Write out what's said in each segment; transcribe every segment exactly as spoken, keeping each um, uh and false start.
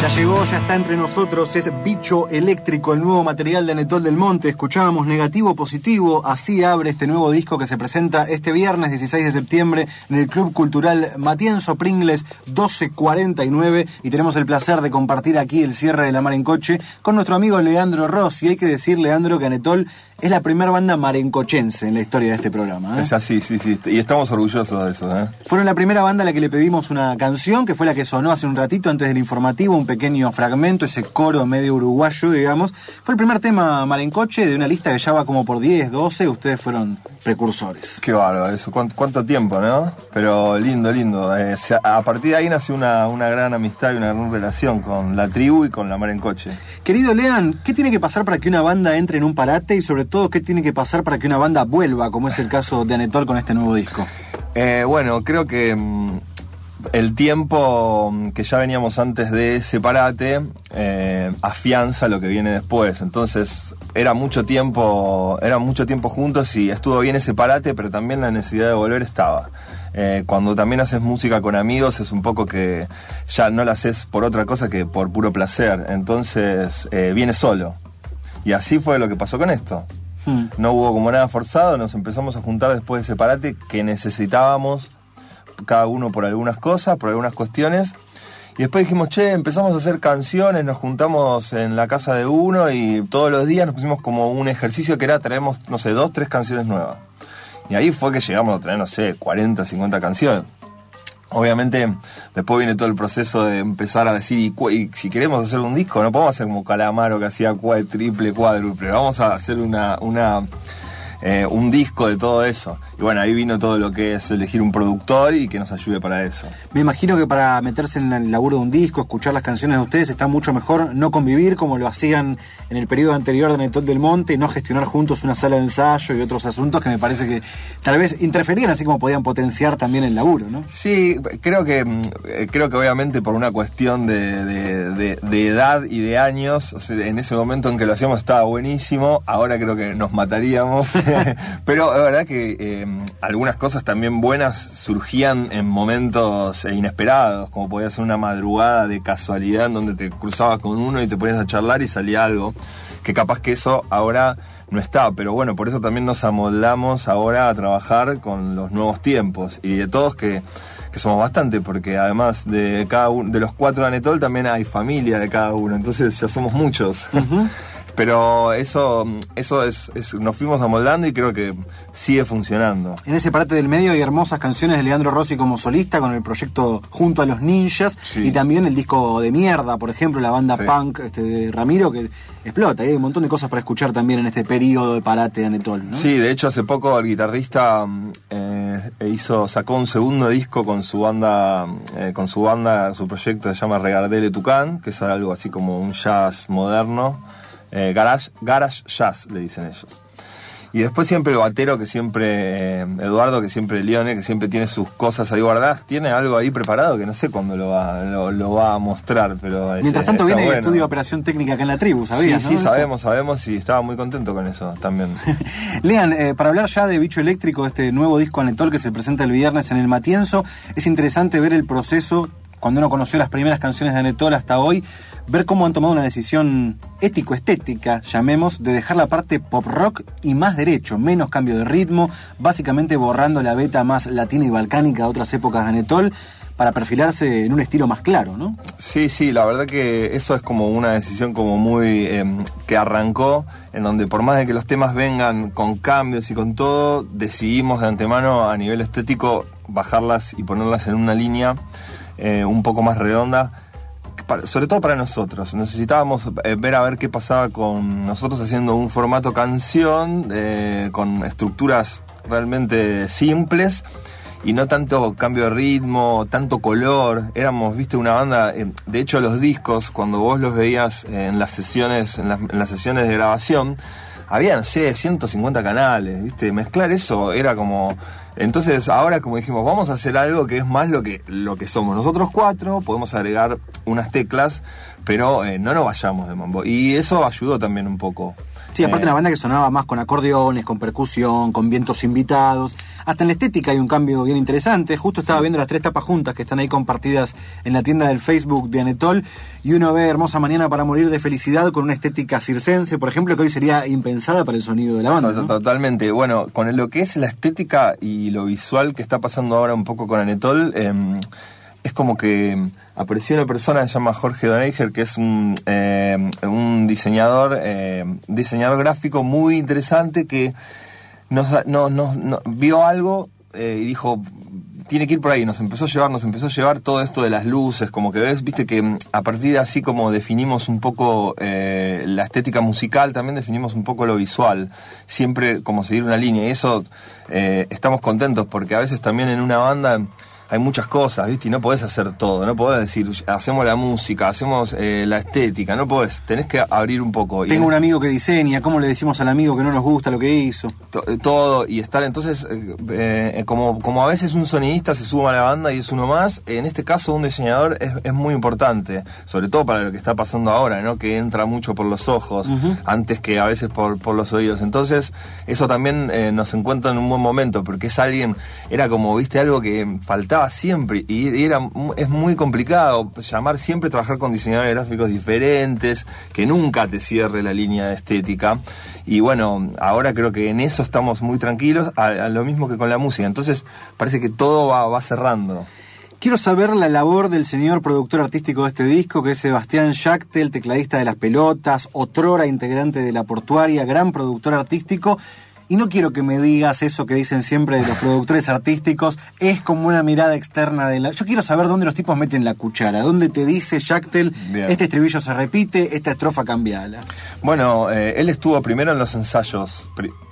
llegó, ya está entre nosotros, es Bicho Eléctrico, el nuevo material de Anetol del Monte. Escuchábamos Negativo Positivo, así abre este nuevo disco que se presenta este viernes dieciséis de septiembre en el Club Cultural Matienzo Pringles doce cuarenta y nueve, y tenemos el placer de compartir aquí el cierre de La Mar en Coche con nuestro amigo Leandro Rossi. Hay que decir, Leandro, que Anetol es la primera banda marencochense en la historia de este programa, ¿eh? Es así, sí, sí, y estamos orgullosos de eso, ¿eh? Fueron la primera banda a la que le pedimos una canción, que fue la que sonó hace un ratito antes del informativo, un pequeño fragmento, ese coro medio uruguayo, digamos. Fue el primer tema marencoche de una lista que ya va como por diez, doce, ustedes fueron precursores. Qué bárbaro eso, cuánto, cuánto tiempo, ¿no? Pero lindo, lindo. Eh, a partir de ahí nació una, una gran amistad y una gran relación con la tribu y con La Mar en Coche. Querido Lean, ¿qué tiene que pasar para que una banda entre en un parate y sobre todo qué tiene que pasar para que una banda vuelva, como es el caso de Anetol con este nuevo disco? Eh, bueno, creo que mmm, el tiempo que ya veníamos antes de ese parate eh, afianza lo que viene después. Entonces era mucho tiempo, era mucho tiempo juntos y estuvo bien ese parate, pero también la necesidad de volver estaba. Eh, cuando también haces música con amigos es un poco que ya no la haces por otra cosa que por puro placer. Entonces eh, viene solo. Y así fue lo que pasó con esto. Hmm. No hubo como nada forzado, nos empezamos a juntar después de ese parate que necesitábamos cada uno por algunas cosas, por algunas cuestiones. Y después dijimos, che, empezamos a hacer canciones, nos juntamos en la casa de uno y todos los días nos pusimos como un ejercicio que era traemos, no sé, dos, tres canciones nuevas. Y ahí fue que llegamos a traer, no sé, cuarenta, cincuenta canciones. Obviamente, después viene todo el proceso de empezar a decir, y, cu- y si queremos hacer un disco, no podemos hacer como Calamaro que hacía cuad, triple, cuádruple, vamos a hacer una, una eh, un disco de todo eso. Y bueno, ahí vino todo lo que es elegir un productor y que nos ayude para eso. Me imagino que para meterse en el laburo de un disco, escuchar las canciones de ustedes, está mucho mejor no convivir como lo hacían en el periodo anterior de Anetol del Monte, no gestionar juntos una sala de ensayo y otros asuntos que me parece que tal vez interferían, así como podían potenciar también el laburo, ¿no? Sí, creo que creo que obviamente por una cuestión de, de, de, de edad y de años, o sea, en ese momento en que lo hacíamos estaba buenísimo, ahora creo que nos mataríamos, pero es verdad que eh, algunas cosas también buenas surgían en momentos inesperados, como podía ser una madrugada de casualidad en donde te cruzabas con uno y te ponías a charlar y salía algo, que capaz que eso ahora no está, pero bueno, por eso también nos amoldamos ahora a trabajar con los nuevos tiempos y de todos que, que somos bastante, porque además de cada uno, de los cuatro de Anetol también hay familia de cada uno, entonces ya somos muchos. Uh-huh. Pero eso, eso es, es, nos fuimos amoldando y creo que sigue funcionando. En ese parate del medio hay hermosas canciones de Leandro Rossi como solista, con el proyecto Junto a los Ninjas, sí. Y también el disco de Mierda, por ejemplo, la banda sí. punk este, de Ramiro, que explota. Y hay un montón de cosas para escuchar también en este periodo de parate de Anetol, ¿no? Sí, de hecho hace poco el guitarrista eh, hizo, sacó un segundo disco con su banda, eh, con su banda, su proyecto se llama Regardele Tucán, que es algo así como un jazz moderno. Eh, garage, garage jazz le dicen ellos. Y después siempre el batero que siempre eh, Eduardo, que siempre Leone, que siempre tiene sus cosas ahí guardadas, tiene algo ahí preparado que no sé cuándo lo va, lo, lo va a mostrar, pero es, mientras tanto viene bueno. el estudio de operación técnica acá en la tribu, ¿sabías? Sí, sí, ¿no? sabemos, sabemos y estaba muy contento con eso también. Lean, eh, para hablar ya de Bicho Eléctrico, este nuevo disco Anetol que se presenta el viernes en el Matienzo, es interesante ver el proceso cuando uno conoció las primeras canciones de Anetol hasta hoy, ver cómo han tomado una decisión ético-estética, llamemos, de dejar la parte pop rock y más derecho, menos cambio de ritmo, básicamente borrando la beta más latina y balcánica de otras épocas de Anetol, para perfilarse en un estilo más claro, ¿no? Sí, sí, la verdad que eso es como una decisión como muy eh, que arrancó, en donde por más de que los temas vengan con cambios y con todo, decidimos de antemano a nivel estético bajarlas y ponerlas en una línea eh, un poco más redonda, para, sobre todo para nosotros. Necesitábamos eh, ver a ver qué pasaba con nosotros haciendo un formato canción eh, con estructuras realmente simples y no tanto cambio de ritmo, tanto color. Éramos, viste, una banda, eh, de hecho los discos, cuando vos los veías en las sesiones, en las, en las sesiones de grabación, había, no sé, ciento cincuenta canales, viste, mezclar eso era como... Entonces ahora como dijimos, vamos a hacer algo que es más lo que, lo que somos nosotros cuatro, podemos agregar unas teclas, pero eh, no nos vayamos de mambo. Y eso ayudó también un poco. Sí, aparte Eh, una banda que sonaba más con acordeones, con percusión, con vientos invitados. Hasta en la estética hay un cambio bien interesante. Justo estaba viendo las tres tapas juntas que están ahí compartidas en la tienda del Facebook de Anetol, y uno ve Hermosa Mañana para Morir de Felicidad con una estética circense, por ejemplo, que hoy sería impensada para el sonido de la banda, ¿no? Totalmente. Bueno, con lo que es la estética y lo visual que está pasando ahora un poco con Anetol, eh, es como que apareció una persona que se llama Jorge Doneiger, que es un, eh, un diseñador, eh, diseñador gráfico muy interesante que nos, nos, nos, nos vio algo eh, y dijo, tiene que ir por ahí. Nos empezó a llevar, nos empezó a llevar todo esto de las luces, como que ves, viste que a partir de así como definimos un poco eh, la estética musical, también definimos un poco lo visual, siempre como seguir una línea, y eso eh, estamos contentos, porque a veces también en una banda hay muchas cosas, ¿viste? Y no podés hacer todo, no podés decir, hacemos la música, hacemos eh, la estética, no podés, tenés que abrir un poco. Tengo y un amigo que diseña, ¿cómo le decimos al amigo que no nos gusta lo que hizo? to, todo, y estar, entonces, eh, eh, como, como a veces un sonidista se suma a la banda y es uno más, en este caso un diseñador es, es muy importante, sobre todo para lo que está pasando ahora, ¿no? Que entra mucho por los ojos, uh-huh. antes que a veces por, por los oídos. Entonces, eso también eh, nos encuentra en un buen momento, porque es alguien, era como, viste, algo que faltaba siempre, y era, es muy complicado llamar siempre, trabajar con diseñadores gráficos diferentes, que nunca te cierre la línea estética, y bueno, ahora creo que en eso estamos muy tranquilos, a, a lo mismo que con la música, entonces parece que todo va, va cerrando. Quiero saber la labor del señor productor artístico de este disco, que es Sebastián Schachtel, tecladista de Las Pelotas, otrora integrante de La Portuaria, gran productor artístico. Y no quiero que me digas eso que dicen siempre de los productores artísticos, es como una mirada externa de la... Yo quiero saber dónde los tipos meten la cuchara, dónde te dice Schachtel, este estribillo se repite, esta estrofa cambiala. Bueno, eh, él estuvo primero en los ensayos.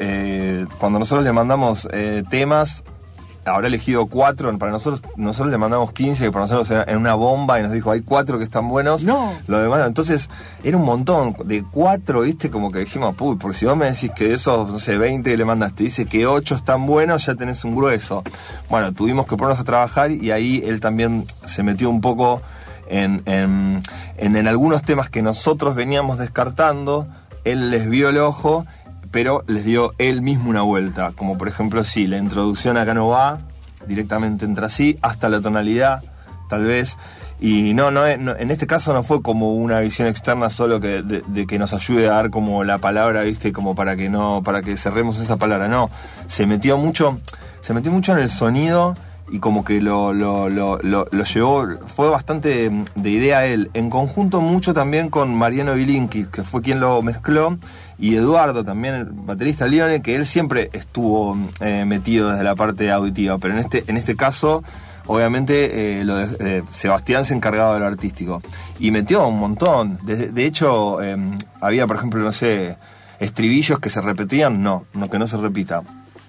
Eh, cuando nosotros le mandamos eh, temas, habrá elegido cuatro, para nosotros nosotros le mandamos quince, que para nosotros era en una bomba, y nos dijo, hay cuatro que están buenos. No. Lo demás, entonces, era un montón, de cuatro, viste, como que dijimos, puy, porque si vos me decís que de esos, no sé, veinte que le mandaste, dice que ocho están buenos, ya tenés un grueso. Bueno, tuvimos que ponernos a trabajar, y ahí él también se metió un poco en, en, en, en algunos temas que nosotros veníamos descartando, él les vio el ojo, pero les dio él mismo una vuelta, como por ejemplo, sí, la introducción acá no va, directamente entra así, hasta la tonalidad, tal vez, y no, no, no en este caso no fue como una visión externa solo que de, de que nos ayude a dar como la palabra, viste, como para que no, para que cerremos esa palabra, no, se metió mucho, se metió mucho en el sonido, y como que lo, lo, lo, lo, lo llevó, fue bastante de idea él, en conjunto mucho también con Mariano Vilinki, que fue quien lo mezcló, y Eduardo también, el baterista Lione, que él siempre estuvo eh, metido desde la parte auditiva, pero en este, en este caso, obviamente, eh, lo de, eh, Sebastián se encargaba de lo artístico, y metió un montón, de, de hecho, eh, había, por ejemplo, no sé, estribillos que se repetían, no, no que no se repita.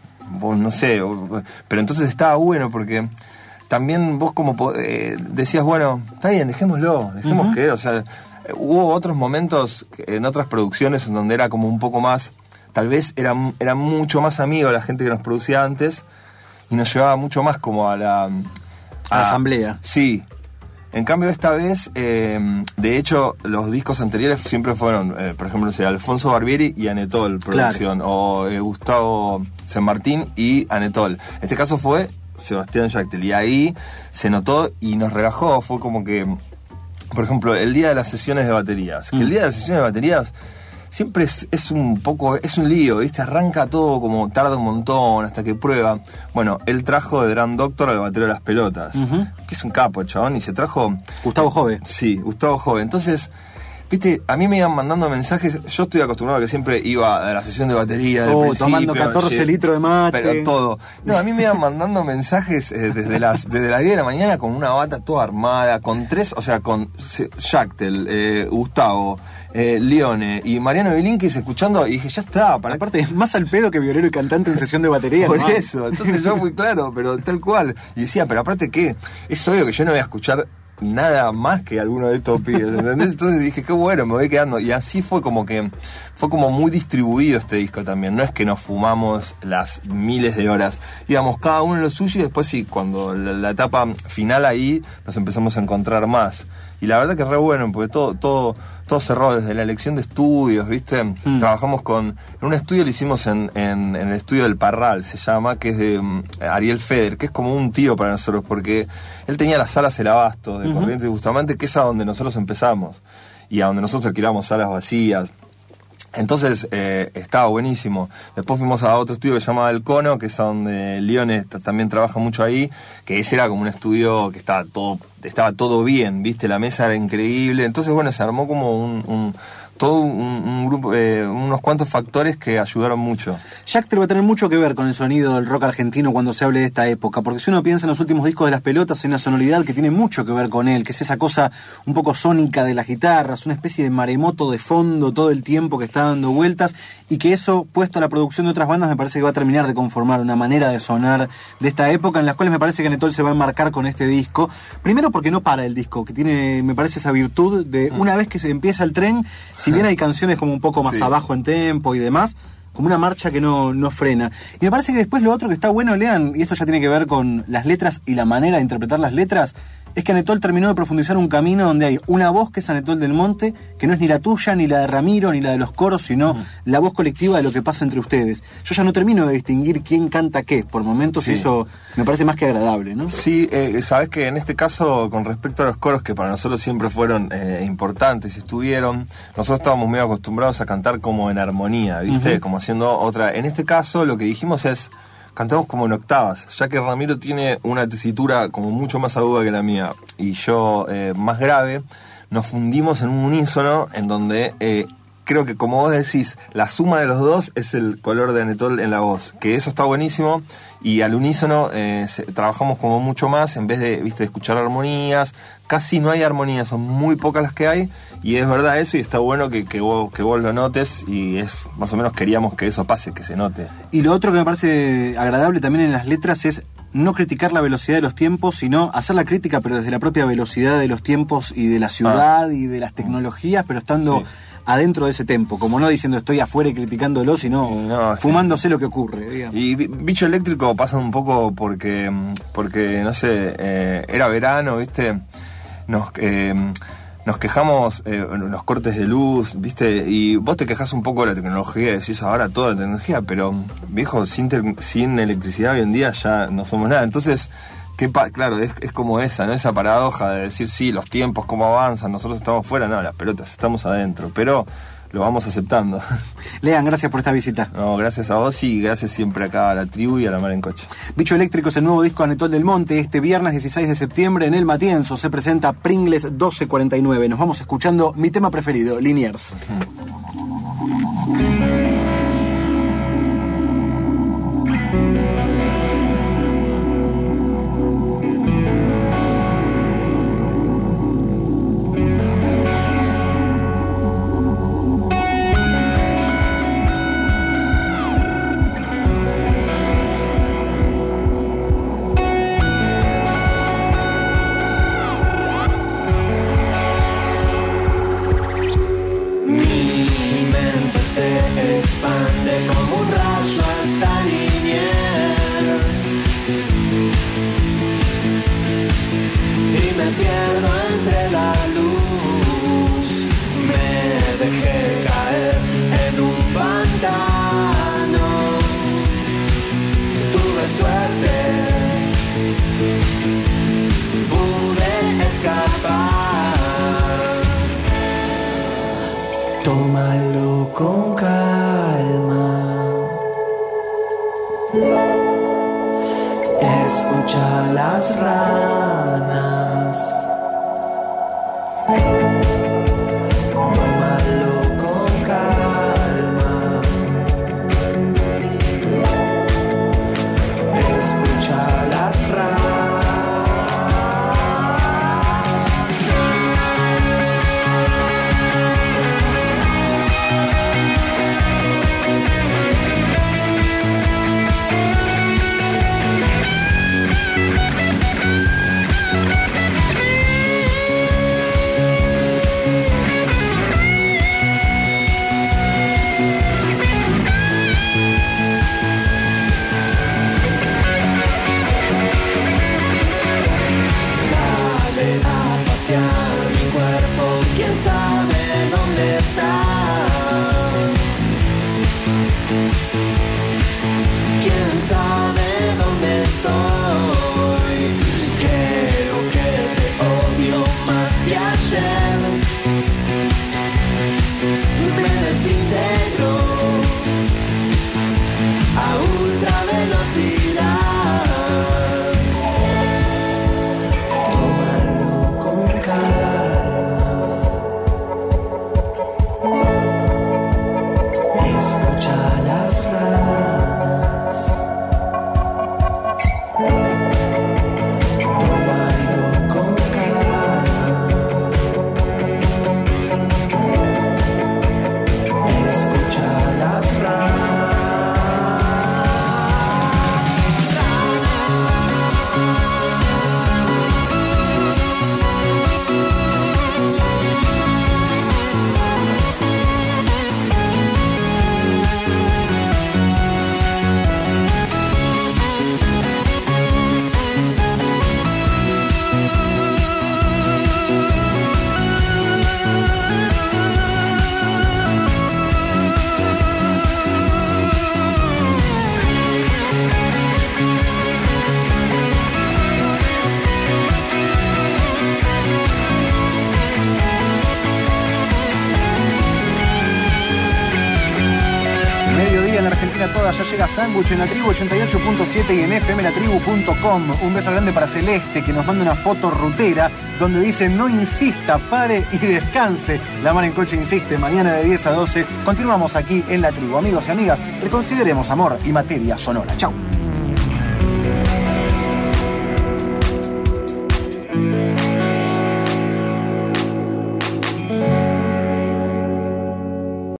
Vos no sé, pero entonces estaba bueno porque también vos como eh, decías, bueno, está bien, dejémoslo, dejemos uh-huh. que, o sea, hubo otros momentos en otras producciones en donde era como un poco más, tal vez era, era mucho más amigo la gente que nos producía antes y nos llevaba mucho más como a la... A, a la asamblea. Sí. En cambio, esta vez, eh, de hecho, los discos anteriores siempre fueron, eh, por ejemplo, no sé, Alfonso Barbieri y Anetol producción, claro. o eh, Gustavo San Martín y Anetol. En este caso fue Sebastián Schachtel, y ahí se notó y nos relajó, fue como que, por ejemplo, el día de las sesiones de baterías, que mm. el día de las sesiones de baterías siempre es, es un poco, es un lío, ¿viste? Arranca todo como tarda un montón hasta que prueba. Bueno, él trajo de Grand Doctor al batero de Las Pelotas, uh-huh. que es un capo, chabón, y se trajo... Gustavo Jove. Sí, Gustavo Jove. Entonces, viste, a mí me iban mandando mensajes, yo estoy acostumbrado a que siempre iba a la sesión de batería del oh, principio. tomando catorce litros de mate. Pero todo. No, a mí me iban mandando mensajes eh, desde las desde las diez de la mañana con una bata toda armada, con tres, o sea, con Schachtel, eh, Gustavo, eh, Lione y Mariano Bilinkis escuchando, y dije, ya está. Para... Aparte, es más al pedo que violero y cantante en sesión de batería. Por ¿no? eso, entonces yo fui claro, pero tal cual. Y decía, pero aparte, ¿qué? Es obvio que yo no voy a escuchar nada más que alguno de estos pibes, ¿entendés? Entonces dije, qué bueno, me voy quedando. Y así fue como que, fue como muy distribuido este disco también. No es que nos fumamos las miles de horas. Íbamos cada uno en lo suyo y después sí, cuando la, la etapa final ahí, nos empezamos a encontrar más. Y la verdad que es re bueno, porque todo, todo, todo cerró desde la elección de estudios, ¿viste? Mm. Trabajamos con... En un estudio lo hicimos en, en, en el estudio del Parral, se llama, que es de um, Ariel Feder, que es como un tío para nosotros, porque él tenía las salas El Abasto de uh-huh. Corrientes y Bustamante, que es a donde nosotros empezamos, y a donde nosotros alquilamos salas vacías. Entonces eh, estaba buenísimo. Después fuimos a otro estudio que se llamaba El Cono, que es a donde Leone t- también trabaja mucho ahí, que ese era como un estudio que estaba todo, estaba todo bien, ¿viste? La mesa era increíble. Entonces, bueno, se armó como un... un todo un, un grupo, eh, unos cuantos factores que ayudaron mucho. Schacter va a tener mucho que ver con el sonido del rock argentino cuando se hable de esta época, porque si uno piensa en los últimos discos de Las Pelotas, hay una sonoridad que tiene mucho que ver con él, que es esa cosa un poco sónica de las guitarras, una especie de maremoto de fondo todo el tiempo que está dando vueltas, y que eso, puesto a la producción de otras bandas, me parece que va a terminar de conformar una manera de sonar de esta época, en las cuales me parece que Anatol se va a enmarcar con este disco. Primero porque no para el disco, que tiene, me parece, esa virtud de una vez que se empieza el tren, si bien hay canciones como un poco más sí. abajo en tempo y demás, como una marcha que no, no frena. Y me parece que después lo otro que está bueno, Lean, y esto ya tiene que ver con las letras y la manera de interpretar las letras, es que Anatol terminó de profundizar un camino donde hay una voz que es Anatol del Monte, que no es ni la tuya, ni la de Ramiro, ni la de los coros, sino mm. la voz colectiva de lo que pasa entre ustedes. Yo ya no termino de distinguir quién canta qué, por momentos, sí. y eso me parece más que agradable, ¿no? Sí, eh, sabes que en este caso, con respecto a los coros, que para nosotros siempre fueron eh, importantes y estuvieron, nosotros estábamos muy acostumbrados a cantar como en armonía, ¿viste? Uh-huh. Como haciendo otra... En este caso, lo que dijimos es... Cantamos como en octavas, ya que Ramiro tiene una tesitura como mucho más aguda que la mía y yo eh, más grave. Nos fundimos en un unísono en donde eh, creo que, como vos decís, la suma de los dos es el color de Anatol en la voz, que eso está buenísimo. Y al unísono eh, se, trabajamos como mucho más, en vez de, viste, de escuchar armonías. Casi no hay armonías, son muy pocas las que hay, y es verdad eso, y está bueno que, que, vos, que vos lo notes, y es más o menos queríamos que eso pase, que se note. Y lo otro que me parece agradable también en las letras es no criticar la velocidad de los tiempos, sino hacer la crítica, pero desde la propia velocidad de los tiempos y de la ciudad ah. y de las tecnologías, pero estando... Sí. adentro de ese tempo, como no diciendo estoy afuera y criticándolo, sino no, fumándose sí. lo que ocurre, digamos. Y Bicho Eléctrico pasa un poco porque, porque no sé, eh, era verano, ¿viste? Nos, eh, nos quejamos eh, los cortes de luz, ¿viste? Y vos te quejás un poco de la tecnología, decís ahora toda la tecnología, pero, viejo, sin, te- sin electricidad hoy en día ya no somos nada. Entonces... Que pa- claro, es, es como esa, ¿no? Esa paradoja de decir, sí, los tiempos, cómo avanzan, nosotros estamos fuera, no, las pelotas, estamos adentro, pero lo vamos aceptando. Lean, gracias por esta visita. No, gracias a vos y gracias siempre acá a la tribu y a la Mar en Coche. Bicho Eléctrico es el nuevo disco de Anatol del Monte. Este viernes dieciséis de septiembre en el Matienzo se presenta Pringles doce cuarenta y nueve. Nos vamos escuchando mi tema preferido, Liniers. Tómalo con calma. Escucha las ranas. Tómalo con calma. Escucha las ranas. ya llega Sándwich en la tribu ochenta y ocho punto siete y en f m la tribu punto com. Un beso grande para Celeste, que nos manda una foto rutera donde dice: no insista, pare y descanse. La Mar en Coche insiste, mañana de diez a doce. Continuamos aquí en la tribu. Amigos y amigas, reconsideremos amor y materia sonora. Chau.